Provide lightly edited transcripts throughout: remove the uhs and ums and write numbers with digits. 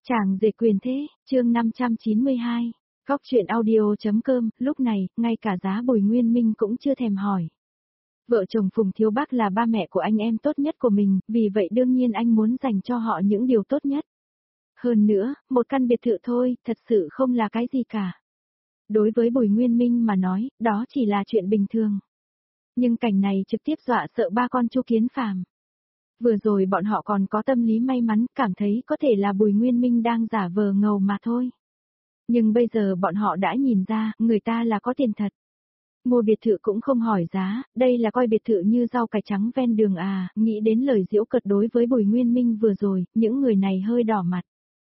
Chàng rể quyền thế, chương 592, góc truyện audio.com, lúc này, ngay cả giá Bùi Nguyên Minh cũng chưa thèm hỏi. Vợ chồng Phùng Thiếu Bắc là ba mẹ của anh em tốt nhất của mình, vì vậy đương nhiên anh muốn dành cho họ những điều tốt nhất. Hơn nữa, một căn biệt thự thôi, thật sự không là cái gì cả. Đối với Bùi Nguyên Minh mà nói, đó chỉ là chuyện bình thường. Nhưng cảnh này trực tiếp dọa sợ ba con Chu Kiến Phàm. Vừa rồi bọn họ còn có tâm lý may mắn, cảm thấy có thể là Bùi Nguyên Minh đang giả vờ ngầu mà thôi. Nhưng bây giờ bọn họ đã nhìn ra, người ta là có tiền thật. Mua biệt thự cũng không hỏi giá, đây là coi biệt thự như rau cải trắng ven đường à, nghĩ đến lời giễu cợt đối với Bùi Nguyên Minh vừa rồi, những người này hơi đỏ mặt.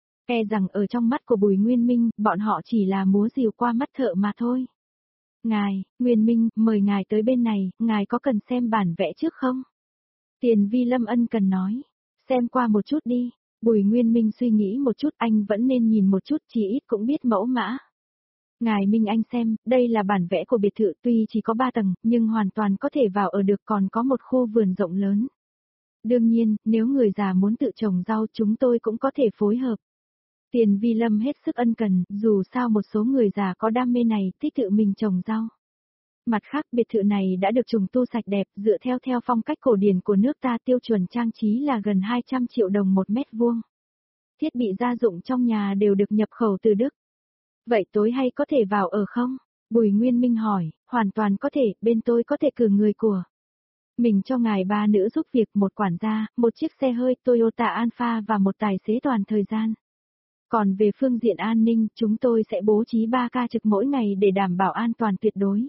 E rằng ở trong mắt của Bùi Nguyên Minh, bọn họ chỉ là múa rìu qua mắt thợ mà thôi. Ngài, Nguyên Minh, mời ngài tới bên này, ngài có cần xem bản vẽ trước không? Tiền Vi Lâm ân cần nói, xem qua một chút đi. Bùi Nguyên Minh suy nghĩ một chút, anh vẫn nên nhìn một chút, chỉ ít cũng biết mẫu mã. Ngài Minh anh xem, đây là bản vẽ của biệt thự, tuy chỉ có 3 tầng, nhưng hoàn toàn có thể vào ở được, còn có một khu vườn rộng lớn. Đương nhiên, nếu người già muốn tự trồng rau chúng tôi cũng có thể phối hợp. Tiền Vi Lâm hết sức ân cần, dù sao một số người già có đam mê này, thích tự mình trồng rau. Mặt khác, biệt thự này đã được trùng tu sạch đẹp, dựa theo phong cách cổ điển của nước ta, tiêu chuẩn trang trí là gần 200 triệu đồng một mét vuông. Thiết bị gia dụng trong nhà đều được nhập khẩu từ Đức. Vậy tối hay có thể vào ở không? Bùi Nguyên Minh hỏi, hoàn toàn có thể, bên tôi có thể cử người của mình cho ngài 3 nữ giúp việc, một quản gia, một chiếc xe hơi Toyota Alpha và một tài xế toàn thời gian. Còn về phương diện an ninh, chúng tôi sẽ bố trí 3 ca trực mỗi ngày để đảm bảo an toàn tuyệt đối.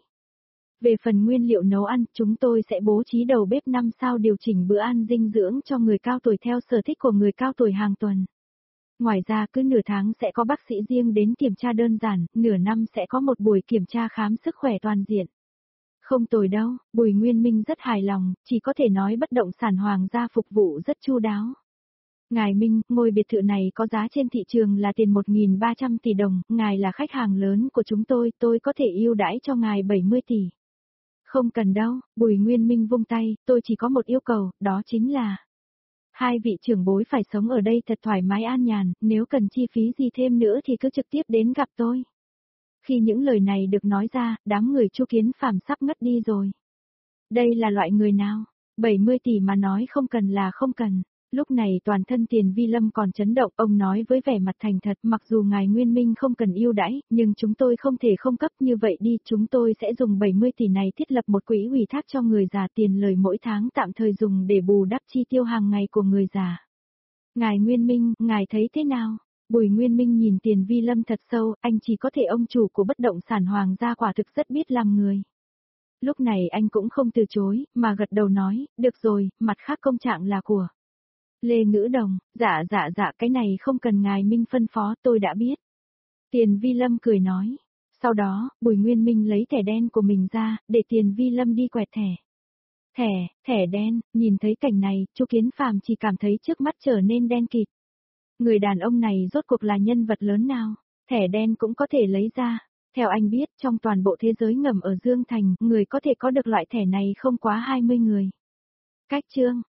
Về phần nguyên liệu nấu ăn, chúng tôi sẽ bố trí đầu bếp 5 sao điều chỉnh bữa ăn dinh dưỡng cho người cao tuổi theo sở thích của người cao tuổi hàng tuần. Ngoài ra cứ nửa tháng sẽ có bác sĩ riêng đến kiểm tra đơn giản, nửa năm sẽ có một buổi kiểm tra khám sức khỏe toàn diện. Không tồi đâu, Bùi Nguyên Minh rất hài lòng, chỉ có thể nói bất động sản Hoàng gia phục vụ rất chu đáo. Ngài Minh, ngôi biệt thự này có giá trên thị trường là tiền 1.300 tỷ đồng, ngài là khách hàng lớn của chúng tôi có thể ưu đãi cho ngài 70 tỷ. Không cần đâu, Bùi Nguyên Minh vung tay, tôi chỉ có một yêu cầu, đó chính là hai vị trưởng bối phải sống ở đây thật thoải mái an nhàn, nếu cần chi phí gì thêm nữa thì cứ trực tiếp đến gặp tôi. Khi những lời này được nói ra, đám người Chu Kiến Phàm sắp ngất đi rồi. Đây là loại người nào? 70 tỷ mà nói không cần là không cần. Lúc này toàn thân Tiền Vi Lâm còn chấn động, ông nói với vẻ mặt thành thật, mặc dù ngài Nguyên Minh không cần ưu đãi, nhưng chúng tôi không thể không cấp, như vậy đi, chúng tôi sẽ dùng 70 tỷ này thiết lập một quỹ ủy thác cho người già, tiền lời mỗi tháng tạm thời dùng để bù đắp chi tiêu hàng ngày của người già. Ngài Nguyên Minh, ngài thấy thế nào? Bùi Nguyên Minh nhìn Tiền Vi Lâm thật sâu, anh chỉ có thể ông chủ của bất động sản Hoàng gia quả thực rất biết làm người. Lúc này anh cũng không từ chối, mà gật đầu nói, được rồi, mặt khác công trạng là của Lê Ngữ Đồng, dạ, cái này không cần ngài Minh phân phó, tôi đã biết. Tiền Vi Lâm cười nói. Sau đó, Bùi Nguyên Minh lấy thẻ đen của mình ra, để Tiền Vi Lâm đi quẹt thẻ. Thẻ đen, nhìn thấy cảnh này, Chu Kiến Phàm chỉ cảm thấy trước mắt trở nên đen kịt. Người đàn ông này rốt cuộc là nhân vật lớn nào, thẻ đen cũng có thể lấy ra. Theo anh biết, trong toàn bộ thế giới ngầm ở Dương Thành, người có thể có được loại thẻ này không quá 20 người. Cách chương